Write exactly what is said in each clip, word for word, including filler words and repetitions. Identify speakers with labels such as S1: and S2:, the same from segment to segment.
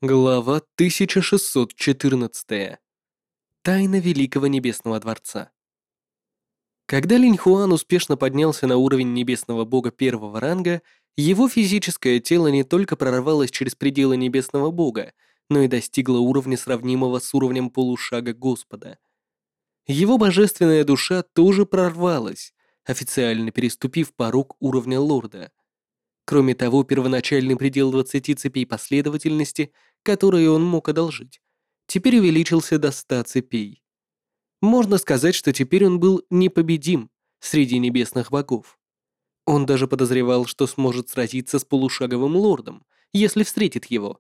S1: Глава тысяча шестьсот четырнадцать. Тайна Великого Небесного Дворца. Когда Линь Хуан успешно поднялся на уровень Небесного Бога первого ранга, его физическое тело не только прорвалось через пределы Небесного Бога, но и достигло уровня, сравнимого с уровнем полушага Господа. Его божественная душа тоже прорвалась, официально переступив порог уровня Лорда. Кроме того, первоначальный предел двадцати цепей последовательности, которые он мог одолжить, теперь увеличился до ста цепей. Можно сказать, что теперь он был непобедим среди небесных богов. Он даже подозревал, что сможет сразиться с полушаговым лордом, если встретит его.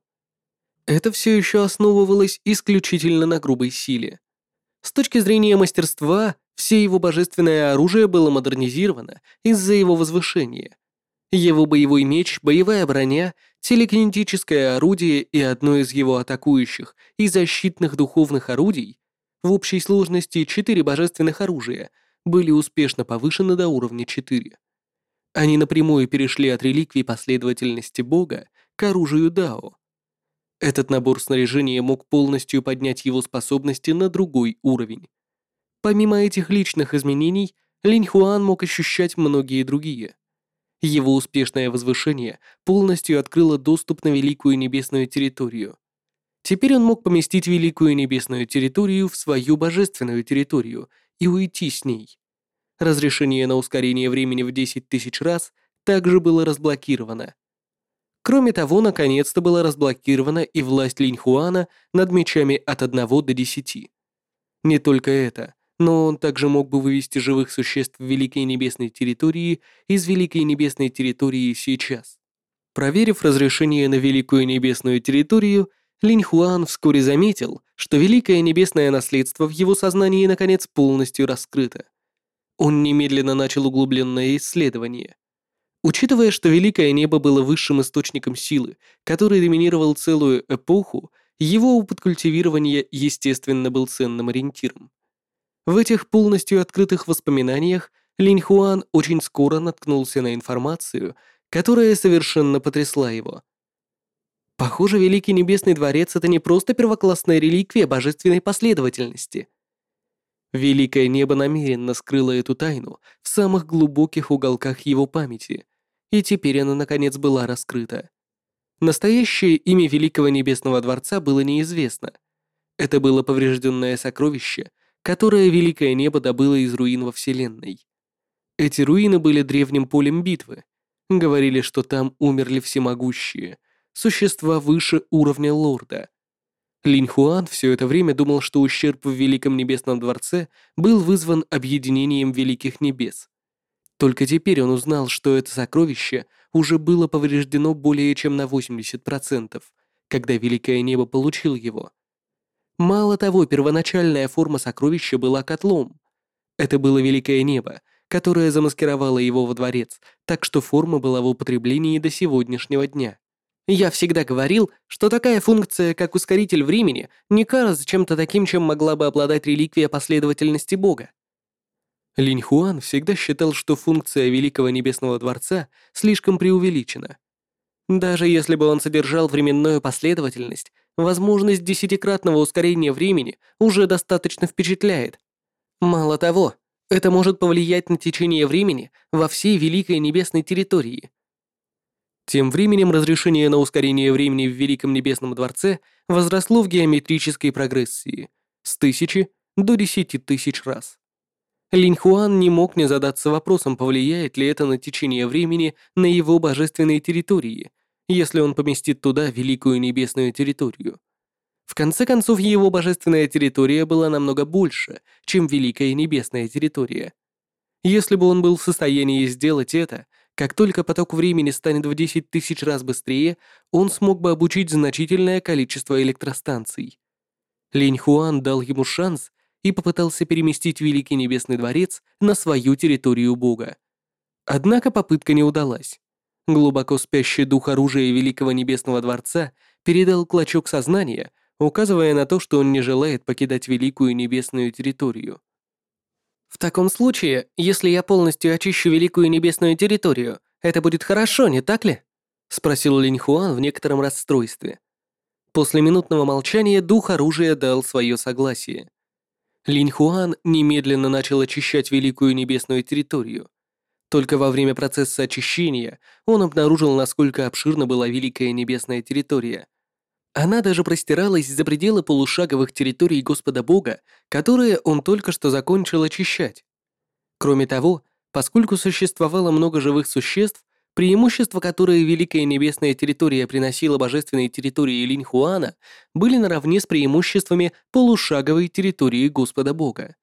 S1: Это все еще основывалось исключительно на грубой силе. С точки зрения мастерства, все его божественное оружие было модернизировано из-за его возвышения. Его боевой меч, боевая броня, телекинетическое орудие и одно из его атакующих и защитных духовных орудий, в общей сложности четыре божественных оружия, были успешно повышены до уровня четыре. Они напрямую перешли от реликвий последовательности Бога к оружию Дао. Этот набор снаряжения мог полностью поднять его способности на другой уровень. Помимо этих личных изменений, Линь Хуан мог ощущать многие другие. Его успешное возвышение полностью открыло доступ на Великую Небесную Территорию. Теперь он мог поместить Великую Небесную Территорию в свою божественную территорию и уйти с ней. Разрешение на ускорение времени в десять тысяч раз также было разблокировано. Кроме того, наконец-то была разблокирована и власть Линь Хуана над мечами от одного до десяти. Не только это, но он также мог бы вывести живых существ в Великой Небесной Территории из Великой Небесной Территории сейчас. Проверив разрешение на Великую Небесную Территорию, Линь Хуан вскоре заметил, что Великое Небесное Наследство в его сознании наконец полностью раскрыто. Он немедленно начал углубленное исследование. Учитывая, что Великое Небо было высшим источником силы, который доминировал целую эпоху, его опыт культивирования, естественно, был ценным ориентиром. В этих полностью открытых воспоминаниях Линь Хуан очень скоро наткнулся на информацию, которая совершенно потрясла его. Похоже, Великий Небесный Дворец — это не просто первоклассная реликвия божественной последовательности. Великое Небо намеренно скрыло эту тайну в самых глубоких уголках его памяти, и теперь она наконец была раскрыта. Настоящее имя Великого Небесного Дворца было неизвестно. Это было поврежденное сокровище, которое Великое Небо добыло из руин во Вселенной. Эти руины были древним полем битвы. Говорили, что там умерли всемогущие, существа выше уровня лорда. Линь Хуан все это время думал, что ущерб в Великом Небесном Дворце был вызван объединением Великих Небес. Только теперь он узнал, что это сокровище уже было повреждено более чем на восемьдесят процентов, когда Великое Небо получил его. Мало того, первоначальная форма сокровища была котлом. Это было Великое Небо, которое замаскировало его во дворец, так что форма была в употреблении до сегодняшнего дня. Я всегда говорил, что такая функция, как ускоритель времени, не кажется чем-то таким, чем могла бы обладать реликвия последовательности Бога. Линь Хуан всегда считал, что функция Великого Небесного Дворца слишком преувеличена. Даже если бы он содержал временную последовательность, возможность десятикратного ускорения времени уже достаточно впечатляет. Мало того, это может повлиять на течение времени во всей Великой Небесной Территории. Тем временем разрешение на ускорение времени в Великом Небесном Дворце возросло в геометрической прогрессии с тысячи до десяти тысяч раз. Линь Хуан не мог не задаться вопросом, повлияет ли это на течение времени на его божественной территории, если он поместит туда Великую Небесную Территорию. В конце концов, его божественная территория была намного больше, чем Великая Небесная Территория. Если бы он был в состоянии сделать это, как только поток времени станет в десять тысяч раз быстрее, он смог бы обучить значительное количество электростанций. Линь Хуан дал ему шанс и попытался переместить Великий Небесный Дворец на свою территорию Бога. Однако попытка не удалась. Глубоко спящий дух оружия Великого Небесного Дворца передал клочок сознания, указывая на то, что он не желает покидать Великую Небесную Территорию. В таком случае, если я полностью очищу Великую Небесную Территорию, это будет хорошо, не так ли? Спросил Линь Хуан в некотором расстройстве. После минутного молчания дух оружия дал свое согласие. Линь Хуан немедленно начал очищать великую небесную территорию. Только во время процесса очищения он обнаружил, насколько обширна была великая небесная территория. Она даже простиралась за пределы полушаговых территорий Господа Бога, которые он только что закончил очищать. Кроме того, поскольку существовало много живых существ, преимущества, которые Великая Небесная Территория приносила божественной территории Линьхуана, были наравне с преимуществами полушаговой территории Господа Бога.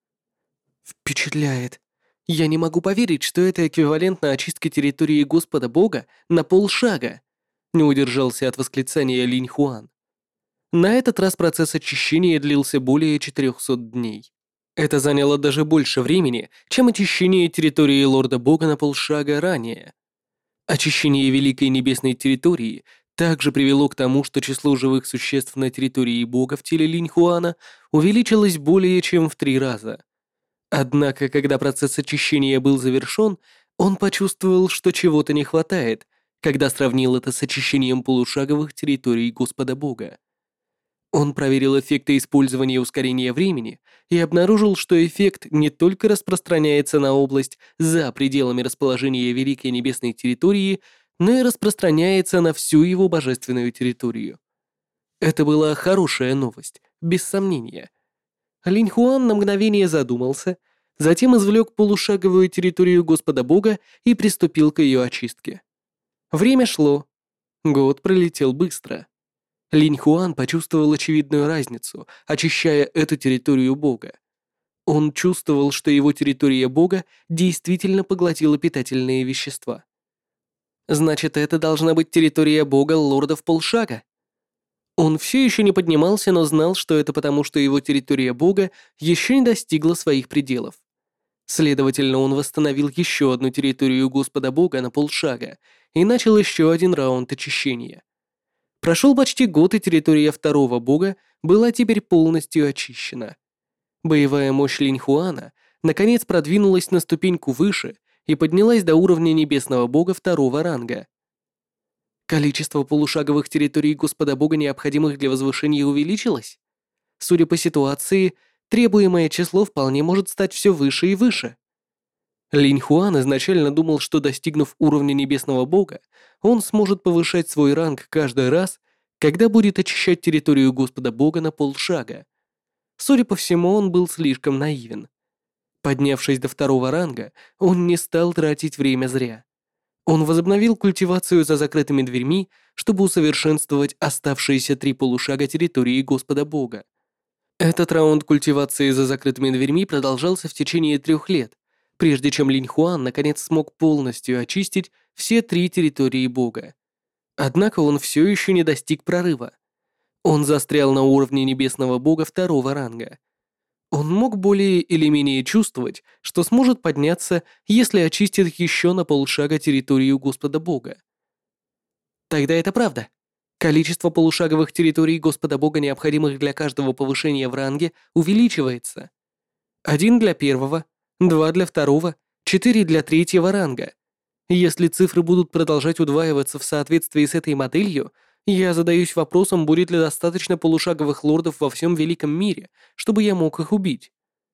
S1: Впечатляет. Я не могу поверить, что это эквивалентно очистке территории Господа Бога на полшага. Не удержался от восклицания Линьхуан. На этот раз процесс очищения длился более четырехсот дней. Это заняло даже больше времени, чем очищение территории Лорда Бога на полшага ранее. Очищение Великой Небесной Территории также привело к тому, что число живых существ на территории Бога в теле Линьхуана увеличилось более чем в три раза. Однако, когда процесс очищения был завершен, он почувствовал, что чего-то не хватает, когда сравнил это с очищением полушаговых территорий Господа Бога. Он проверил эффекты использования ускорения времени и обнаружил, что эффект не только распространяется на область за пределами расположения Великой Небесной Территории, но и распространяется на всю его божественную территорию. Это была хорошая новость, без сомнения. Линьхуан на мгновение задумался, затем извлек полушаговую территорию Господа Бога и приступил к ее очистке. Время шло. Год пролетел быстро. Линьхуан почувствовал очевидную разницу, очищая эту территорию Бога. Он чувствовал, что его территория Бога действительно поглотила питательные вещества. Значит, это должна быть территория Бога лордов полшага. Он все еще не поднимался, но знал, что это потому, что его территория Бога еще не достигла своих пределов. Следовательно, он восстановил еще одну территорию Господа Бога на полшага и начал еще один раунд очищения. Прошел почти год, и территория второго бога была теперь полностью очищена. Боевая мощь Линьхуана наконец продвинулась на ступеньку выше и поднялась до уровня небесного бога второго ранга. Количество полушаговых территорий Господа Бога, необходимых для возвышения, увеличилось? Судя по ситуации, требуемое число вполне может стать все выше и выше. Линьхуан изначально думал, что, достигнув уровня небесного бога, он сможет повышать свой ранг каждый раз, когда будет очищать территорию Господа Бога на полшага. Судя по всему, он был слишком наивен. Поднявшись до второго ранга, он не стал тратить время зря. Он возобновил культивацию за закрытыми дверьми, чтобы усовершенствовать оставшиеся три полушага территории Господа Бога. Этот раунд культивации за закрытыми дверьми продолжался в течение трех лет, прежде чем Линьхуан наконец смог полностью очистить все три территории Бога. Однако он все еще не достиг прорыва. Он застрял на уровне небесного бога второго ранга. Он мог более или менее чувствовать, что сможет подняться, если очистит еще на полшага территорию Господа Бога. Тогда это правда. Количество полушаговых территорий Господа Бога, необходимых для каждого повышения в ранге, увеличивается. Один для первого, два для второго, четыре для третьего ранга. Если цифры будут продолжать удваиваться в соответствии с этой моделью, я задаюсь вопросом, будет ли достаточно полушаговых лордов во всем великом мире, чтобы я мог их убить.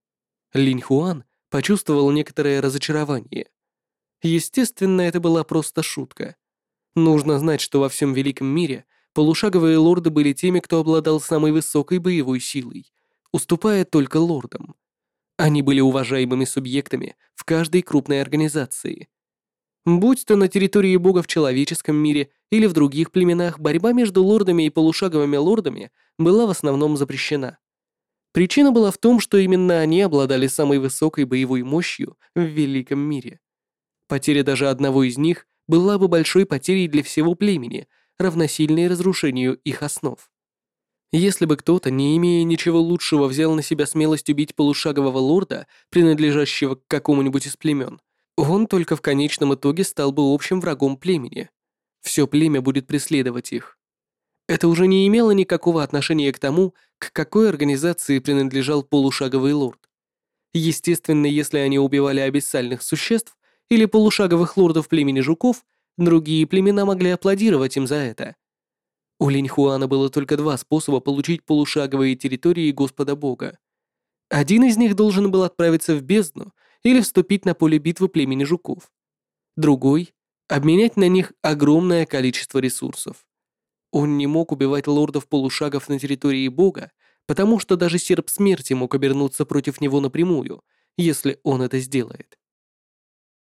S1: Линьхуан почувствовал некоторое разочарование. Естественно, это была просто шутка. Нужно знать, что во всем великом мире полушаговые лорды были теми, кто обладал самой высокой боевой силой, уступая только лордам. Они были уважаемыми субъектами в каждой крупной организации. Будь то на территории бога в человеческом мире или в других племенах, борьба между лордами и полушаговыми лордами была в основном запрещена. Причина была в том, что именно они обладали самой высокой боевой мощью в великом мире. Потеря даже одного из них была бы большой потерей для всего племени, равносильной разрушению их основ. Если бы кто-то, не имея ничего лучшего, взял на себя смелость убить полушагового лорда, принадлежащего к какому-нибудь из племен, он только в конечном итоге стал бы общим врагом племени. Все племя будет преследовать их. Это уже не имело никакого отношения к тому, к какой организации принадлежал полушаговый лорд. Естественно, если они убивали абиссальных существ или полушаговых лордов племени жуков, другие племена могли аплодировать им за это. У Линьхуана было только два способа получить полушаговые территории Господа Бога. Один из них должен был отправиться в бездну или вступить на поле битвы племени жуков. Другой — обменять на них огромное количество ресурсов. Он не мог убивать лордов-полушагов на территории Бога, потому что даже серп смерти мог обернуться против него напрямую, если он это сделает.